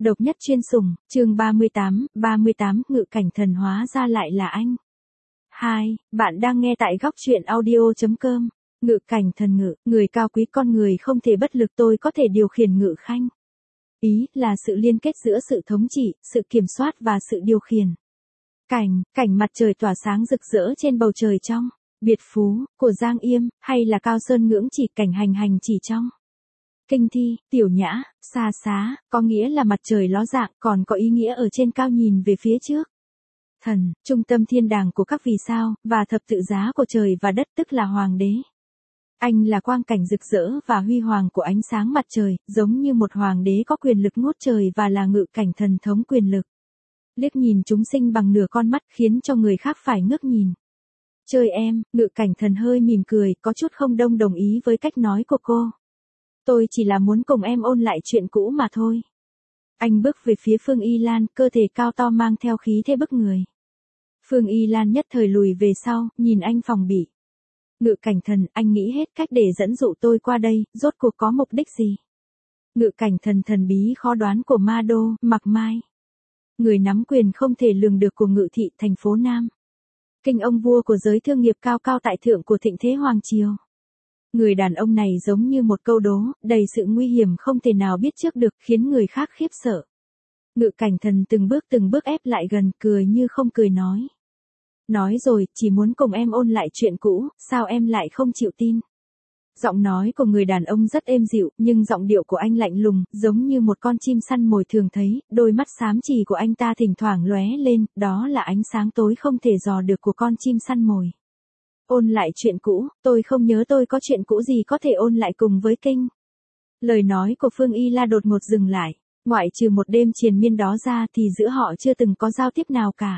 Độc nhất chuyên sủng, chương 38, ngự cảnh thần hóa ra lại là anh. 2. Bạn đang nghe tại góc truyện audio.com. Ngự cảnh thần ngự, người cao quý con người không thể bất lực, tôi có thể điều khiển ngự khanh. Ý là sự liên kết giữa sự thống trị, sự kiểm soát và sự điều khiển. Cảnh mặt trời tỏa sáng rực rỡ trên bầu trời trong biệt phú của Giang Yêm, hay là Cao Sơn ngưỡng chỉ cảnh hành chỉ trong kinh thi, tiểu nhã, xa xá, có nghĩa là mặt trời ló dạng, còn có ý nghĩa ở trên cao nhìn về phía trước. Thần, trung tâm thiên đàng của các vì sao, và thập tự giá của trời và đất, tức là hoàng đế. Anh là quang cảnh rực rỡ và huy hoàng của ánh sáng mặt trời, giống như một hoàng đế có quyền lực ngút trời và là ngự cảnh thần thống quyền lực. Liếc nhìn chúng sinh bằng nửa con mắt khiến cho người khác phải ngước nhìn. Chơi em, ngự cảnh thần hơi mỉm cười, có chút không đồng ý với cách nói của cô. Tôi chỉ là muốn cùng em ôn lại chuyện cũ mà thôi. Anh bước về phía Phương Y Lan, cơ thể cao to mang theo khí thế bức người. Phương Y Lan nhất thời lùi về sau, nhìn anh phòng bị. Ngự cảnh thần, anh nghĩ hết cách để dẫn dụ tôi qua đây, rốt cuộc có mục đích gì? Ngự cảnh thần thần bí khó đoán của Ma Đô, Mạc Mai. Người nắm quyền không thể lường được của Ngự thị thành phố Nam. Kinh ông vua của giới thương nghiệp cao cao tại thượng của thịnh thế hoàng triều. Người đàn ông này giống như một câu đố, đầy sự nguy hiểm không thể nào biết trước được, khiến người khác khiếp sợ. Ngự cảnh thần từng bước ép lại gần, cười như không cười nói. Nói rồi, chỉ muốn cùng em ôn lại chuyện cũ, sao em lại không chịu tin? Giọng nói của người đàn ông rất êm dịu, nhưng giọng điệu của anh lạnh lùng, giống như một con chim săn mồi thường thấy, đôi mắt xám chì của anh ta thỉnh thoảng lóe lên, đó là ánh sáng tối không thể dò được của con chim săn mồi. Ôn lại chuyện cũ, tôi không nhớ tôi có chuyện cũ gì có thể ôn lại cùng với kinh. Lời nói của Phương Y La đột ngột dừng lại, ngoại trừ một đêm triền miên đó ra thì giữa họ chưa từng có giao tiếp nào cả.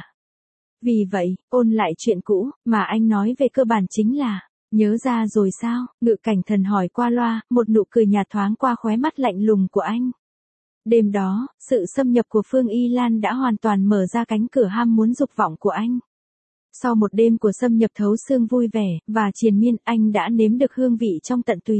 Vì vậy, ôn lại chuyện cũ, mà anh nói về cơ bản chính là, nhớ ra rồi sao? Ngự cảnh thần hỏi qua loa, một nụ cười nhạt thoáng qua khóe mắt lạnh lùng của anh. Đêm đó, sự xâm nhập của Phương Y Lan đã hoàn toàn mở ra cánh cửa ham muốn dục vọng của anh. Sau một đêm của xâm nhập thấu xương vui vẻ, và triền miên, anh đã nếm được hương vị trong tận tùy.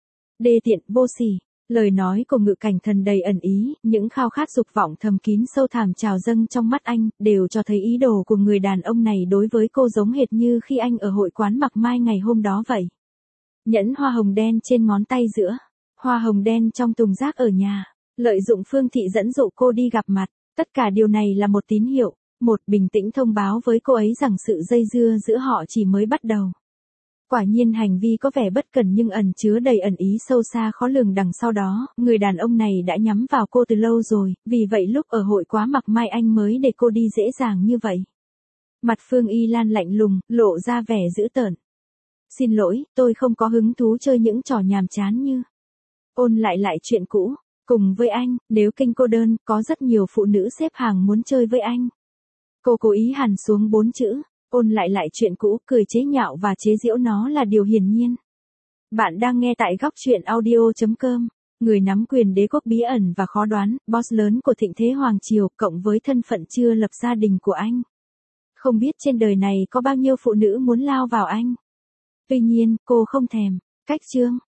Đê tiện, vô sỉ. Lời nói của ngự cảnh thần đầy ẩn ý, những khao khát dục vọng thầm kín sâu thẳm trào dâng trong mắt anh, đều cho thấy ý đồ của người đàn ông này đối với cô giống hệt như khi anh ở hội quán Mạc Mai ngày hôm đó vậy. Nhẫn hoa hồng đen trên ngón tay giữa, hoa hồng đen trong thùng rác ở nhà, lợi dụng Phương Thị dẫn dụ cô đi gặp mặt, tất cả điều này là một tín hiệu, một bình tĩnh thông báo với cô ấy rằng sự dây dưa giữa họ chỉ mới bắt đầu. Quả nhiên hành vi có vẻ bất cần nhưng ẩn chứa đầy ẩn ý sâu xa khó lường đằng sau đó, người đàn ông này đã nhắm vào cô từ lâu rồi, vì vậy lúc ở hội quá Mạc Mai anh mới để cô đi dễ dàng như vậy. Mặt Phương Y Lan lạnh lùng, lộ ra vẻ dữ tợn. Xin lỗi, tôi không có hứng thú chơi những trò nhàm chán như ôn lại chuyện cũ, cùng với anh, nếu kinh cô đơn, có rất nhiều phụ nữ xếp hàng muốn chơi với anh. Cô cố ý hằn xuống 4 chữ. Ôn lại chuyện cũ, cười chế nhạo và chế giễu nó là điều hiển nhiên. Bạn đang nghe tại góc truyện audio.com. Người nắm quyền đế quốc bí ẩn và khó đoán, boss lớn của thịnh thế hoàng triều, cộng với thân phận chưa lập gia đình của anh. Không biết trên đời này có bao nhiêu phụ nữ muốn lao vào anh. Tuy nhiên, cô không thèm. Cách chương.